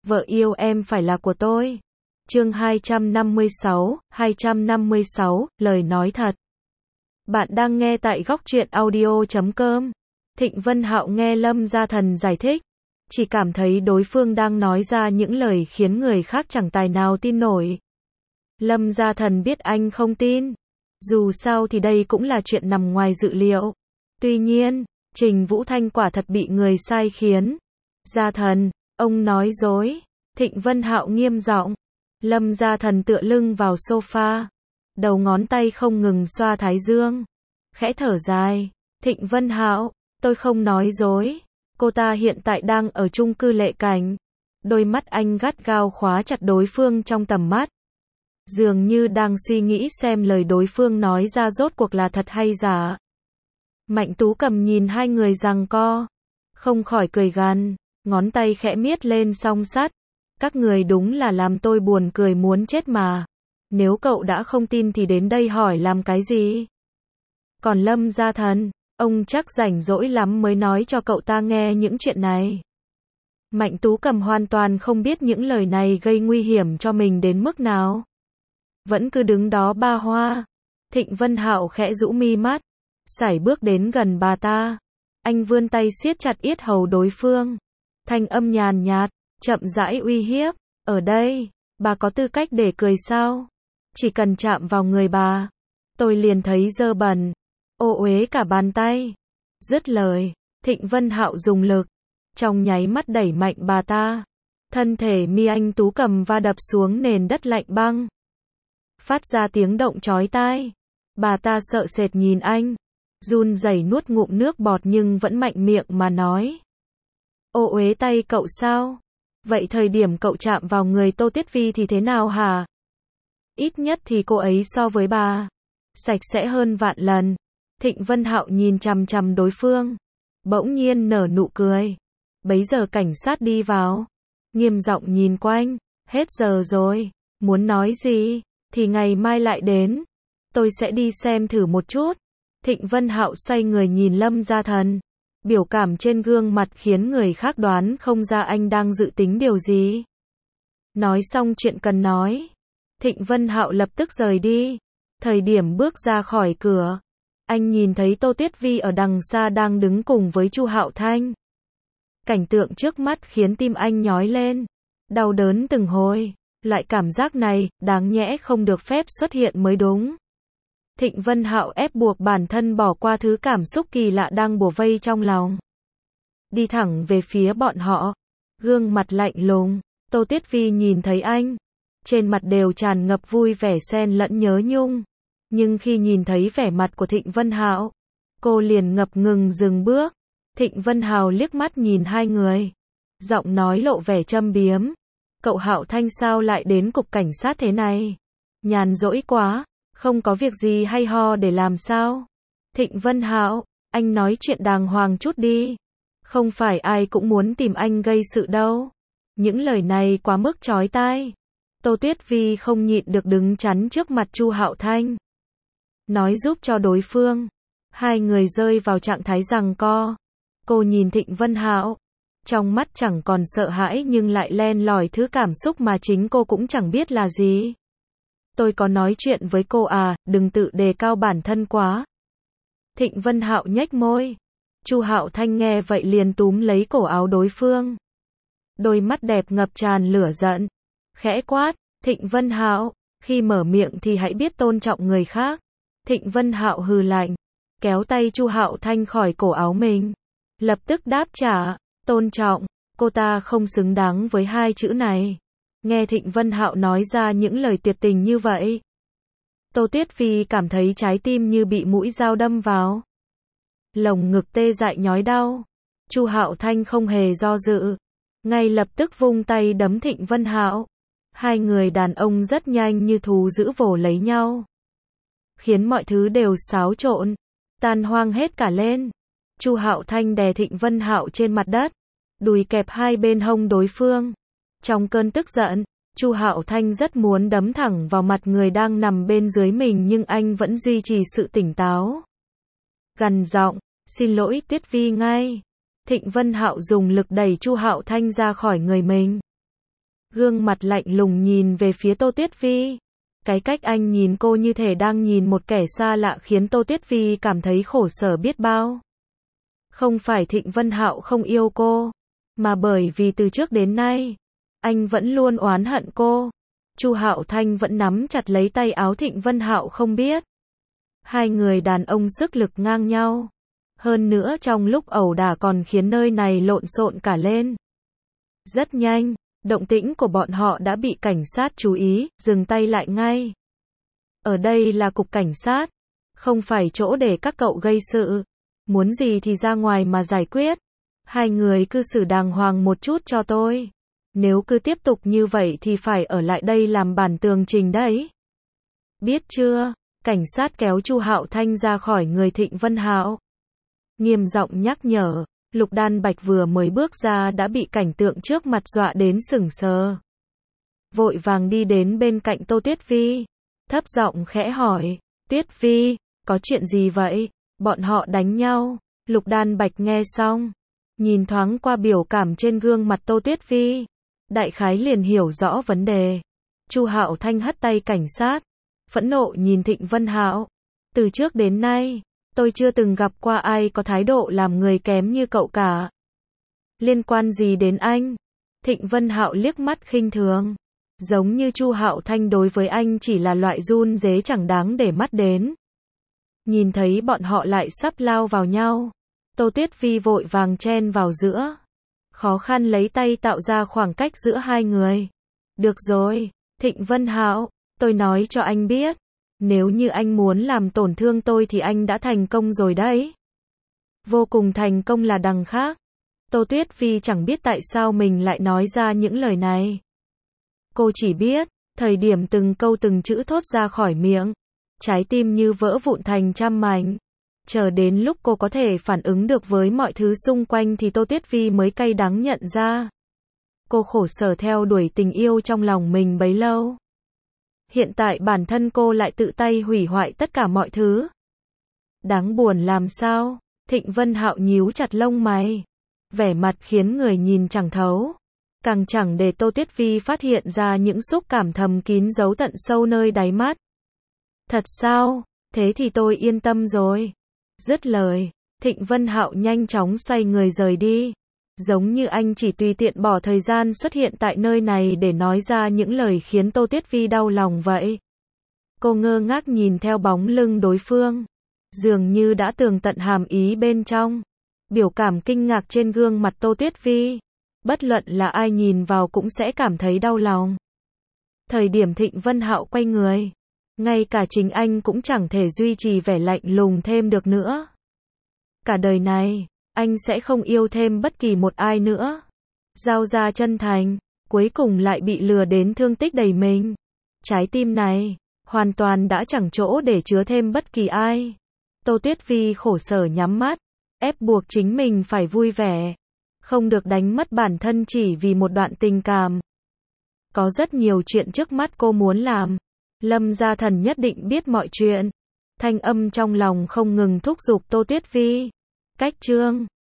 vợ yêu em phải là của tôi. Chương 256, lời nói thật. Bạn đang nghe tại góc truyện audio.com. Thịnh Vân Hạo nghe Lâm Gia Thần giải thích, chỉ cảm thấy đối phương đang nói ra những lời khiến người khác chẳng tài nào tin nổi. Lâm Gia Thần biết anh không tin, dù sao thì đây cũng là chuyện nằm ngoài dự liệu. Tuy nhiên, Trình Vũ Thanh quả thật bị người sai khiến. Gia Thần, ông nói dối. Thịnh Vân Hạo nghiêm giọng. Lâm Gia Thần tựa lưng vào sofa, đầu ngón tay không ngừng xoa thái dương, khẽ thở dài. Thịnh Vân Hạo, tôi không nói dối. Cô ta hiện tại đang ở chung cư Lệ Cảnh. Đôi mắt anh gắt gao khóa chặt đối phương trong tầm mắt, dường như đang suy nghĩ xem lời đối phương nói ra rốt cuộc là thật hay giả. Mạnh Tú Cầm nhìn hai người giằng co, không khỏi cười gằn, ngón tay khẽ miết lên song sắt. Các người đúng là làm tôi buồn cười muốn chết mà. Nếu cậu đã không tin thì đến đây hỏi làm cái gì? Còn Lâm Gia Thần, ông chắc rảnh rỗi lắm mới nói cho cậu ta nghe những chuyện này. Mạnh Tú Cầm hoàn toàn không biết những lời này gây nguy hiểm cho mình đến mức nào, vẫn cứ đứng đó ba hoa. Thịnh Vân Hạo khẽ rũ mi mắt, sải bước đến gần bà ta. Anh vươn tay siết chặt yết hầu đối phương, thanh âm nhàn nhạt, chậm rãi uy hiếp. Ở đây, bà có tư cách để cười sao? Chỉ cần chạm vào người bà, tôi liền thấy dơ bẩn, ô uế cả bàn tay. Dứt lời, Thịnh Vân Hạo dùng lực, trong nháy mắt đẩy mạnh bà ta. Thân thể mi anh Tú Cầm va đập xuống nền đất lạnh băng, phát ra tiếng động chói tai. Bà ta sợ sệt nhìn anh, run rẩy nuốt ngụm nước bọt nhưng vẫn mạnh miệng mà nói. Ô uế tay cậu sao? Vậy thời điểm cậu chạm vào người Tô Tuyết Vi thì thế nào hả? Ít nhất thì cô ấy so với bà sạch sẽ hơn vạn lần. Thịnh Vân Hạo nhìn chằm chằm đối phương, bỗng nhiên nở nụ cười. Bấy giờ cảnh sát đi vào, nghiêm giọng nhìn quanh. Hết giờ rồi, muốn nói gì thì ngày mai lại đến, tôi sẽ đi xem thử một chút. Thịnh Vân Hạo xoay người nhìn Lâm Gia Thần, biểu cảm trên gương mặt khiến người khác đoán không ra anh đang dự tính điều gì. Nói xong chuyện cần nói, Thịnh Vân Hạo lập tức rời đi. Thời điểm bước ra khỏi cửa, anh nhìn thấy Tô Tuyết Vi ở đằng xa đang đứng cùng với Chu Hạo Thanh. Cảnh tượng trước mắt khiến tim anh nhói lên, đau đớn từng hồi. Loại cảm giác này, đáng nhẽ không được phép xuất hiện mới đúng. Thịnh Vân Hạo ép buộc bản thân bỏ qua thứ cảm xúc kỳ lạ đang bủa vây trong lòng, đi thẳng về phía bọn họ, gương mặt lạnh lùng. Tô Tuyết Vi nhìn thấy anh, trên mặt đều tràn ngập vui vẻ xen lẫn nhớ nhung, nhưng khi nhìn thấy vẻ mặt của Thịnh Vân Hạo, cô liền ngập ngừng dừng bước. Thịnh Vân Hạo liếc mắt nhìn hai người, giọng nói lộ vẻ châm biếm. Cậu Hạo Thanh sao lại đến cục cảnh sát thế này? Nhàn rỗi quá, không có việc gì hay ho để làm sao? Thịnh Vân Hạo, anh nói chuyện đàng hoàng chút đi. Không phải ai cũng muốn tìm anh gây sự đâu. Những lời này quá mức chói tai. Tô Tuyết Vi không nhịn được đứng chắn trước mặt Chu Hạo Thanh, nói giúp cho đối phương. Hai người rơi vào trạng thái giằng co. Cô nhìn Thịnh Vân Hạo, trong mắt chẳng còn sợ hãi nhưng lại len lỏi thứ cảm xúc mà chính cô cũng chẳng biết là gì. Tôi có nói chuyện với cô à, đừng tự đề cao bản thân quá. Thịnh Vân Hạo nhếch môi. Chu Hạo Thanh nghe vậy liền túm lấy cổ áo đối phương. Đôi mắt đẹp ngập tràn lửa giận, khẽ quát, Thịnh Vân Hạo, khi mở miệng thì hãy biết tôn trọng người khác. Thịnh Vân Hạo hừ lạnh, kéo tay Chu Hạo Thanh khỏi cổ áo mình, lập tức đáp trả, tôn trọng, cô ta không xứng đáng với hai chữ này. Nghe Thịnh Vân Hạo nói ra những lời tuyệt tình như vậy, Tô Tuyết Vi cảm thấy trái tim như bị mũi dao đâm vào, lồng ngực tê dại nhói đau. Chu Hạo Thanh không hề do dự, ngay lập tức vung tay đấm Thịnh Vân Hạo. Hai người đàn ông rất nhanh như thú dữ vồ lấy nhau, khiến mọi thứ đều xáo trộn, tan hoang hết cả lên. Chu Hạo Thanh đè Thịnh Vân Hạo trên mặt đất, đùi kẹp hai bên hông đối phương. Trong cơn tức giận, Chu Hạo Thanh rất muốn đấm thẳng vào mặt người đang nằm bên dưới mình nhưng anh vẫn duy trì sự tỉnh táo. Gằn giọng, xin lỗi Tuyết Vi ngay. Thịnh Vân Hạo dùng lực đẩy Chu Hạo Thanh ra khỏi người mình. gương mặt lạnh lùng nhìn về phía Tô Tuyết Vi. Cái cách anh nhìn cô như thể đang nhìn một kẻ xa lạ khiến Tô Tuyết Vi cảm thấy khổ sở biết bao. Không phải Thịnh Vân Hạo không yêu cô, mà bởi vì từ trước đến nay, anh vẫn luôn oán hận cô. Chu Hạo Thanh vẫn nắm chặt lấy tay áo Thịnh Vân Hạo không biết. Hai người đàn ông sức lực ngang nhau. Hơn nữa trong lúc ẩu đả còn khiến nơi này lộn xộn cả lên. Rất nhanh, động tĩnh của bọn họ đã bị cảnh sát chú ý, dừng tay lại ngay. Ở đây là cục cảnh sát, không phải chỗ để các cậu gây sự. Muốn gì thì ra ngoài mà giải quyết. Hai người cư xử đàng hoàng một chút cho tôi. Nếu cứ tiếp tục như vậy thì phải ở lại đây làm bản tường trình đấy. Biết chưa? Cảnh sát kéo Chu Hạo Thanh ra khỏi người Thịnh Vân Hạo. Nghiêm giọng nhắc nhở. Lục Đan Bạch vừa mới bước ra đã bị cảnh tượng trước mặt dọa đến sững sờ. Vội vàng đi đến bên cạnh Tô Tuyết Vi. Thấp giọng khẽ hỏi. Tuyết Vi, có chuyện gì vậy? Bọn họ đánh nhau. Lục Đan Bạch nghe xong. Nhìn thoáng qua biểu cảm trên gương mặt Tô Tuyết Vi. Đại khái liền hiểu rõ vấn đề. Chu Hạo Thanh hất tay cảnh sát. Phẫn nộ nhìn Thịnh Vân Hạo. Từ trước đến nay, tôi chưa từng gặp qua ai có thái độ làm người kém như cậu cả. Liên quan gì đến anh? Thịnh Vân Hạo liếc mắt khinh thường. Giống như Chu Hạo Thanh đối với anh chỉ là loại run rế chẳng đáng để mắt đến. Nhìn thấy bọn họ lại sắp lao vào nhau. Tô Tuyết Vi vội vàng chen vào giữa. Khó khăn lấy tay tạo ra khoảng cách giữa hai người. Được rồi, Thịnh Vân Hạo, tôi nói cho anh biết. Nếu như anh muốn làm tổn thương tôi thì anh đã thành công rồi đấy. Vô cùng thành công là đằng khác. Tô Tuyết Vi chẳng biết tại sao mình lại nói ra những lời này. Cô chỉ biết, thời điểm từng câu từng chữ thốt ra khỏi miệng, trái tim như vỡ vụn thành trăm mảnh. Chờ đến lúc cô có thể phản ứng được với mọi thứ xung quanh thì Tô Tuyết Vi mới cay đắng nhận ra. Cô khổ sở theo đuổi tình yêu trong lòng mình bấy lâu. Hiện tại bản thân cô lại tự tay hủy hoại tất cả mọi thứ. Đáng buồn làm sao? Thịnh Vân Hạo nhíu chặt lông mày. Vẻ mặt khiến người nhìn chẳng thấu. Càng chẳng để Tô Tuyết Vi phát hiện ra những xúc cảm thầm kín giấu tận sâu nơi đáy mắt. Thật sao? Thế thì tôi yên tâm rồi. Dứt lời, Thịnh Vân Hạo nhanh chóng xoay người rời đi. Giống như anh chỉ tùy tiện bỏ thời gian xuất hiện tại nơi này để nói ra những lời khiến Tô Tuyết Vi đau lòng vậy. Cô ngơ ngác nhìn theo bóng lưng đối phương. Dường như đã tường tận hàm ý bên trong. Biểu cảm kinh ngạc trên gương mặt Tô Tuyết Vi. Bất luận là ai nhìn vào cũng sẽ cảm thấy đau lòng. Thời điểm Thịnh Vân Hạo quay người. Ngay cả chính anh cũng chẳng thể duy trì vẻ lạnh lùng thêm được nữa. Cả đời này, anh sẽ không yêu thêm bất kỳ một ai nữa. Giao ra chân thành, cuối cùng lại bị lừa đến thương tích đầy mình. Trái tim này, hoàn toàn đã chẳng chỗ để chứa thêm bất kỳ ai. Tô Tuyết Vi khổ sở nhắm mắt, ép buộc chính mình phải vui vẻ. Không được đánh mất bản thân chỉ vì một đoạn tình cảm. Có rất nhiều chuyện trước mắt cô muốn làm. Lâm Gia Thần nhất định biết mọi chuyện. Thanh âm trong lòng không ngừng thúc giục Tô Tuyết Vi. Cách chương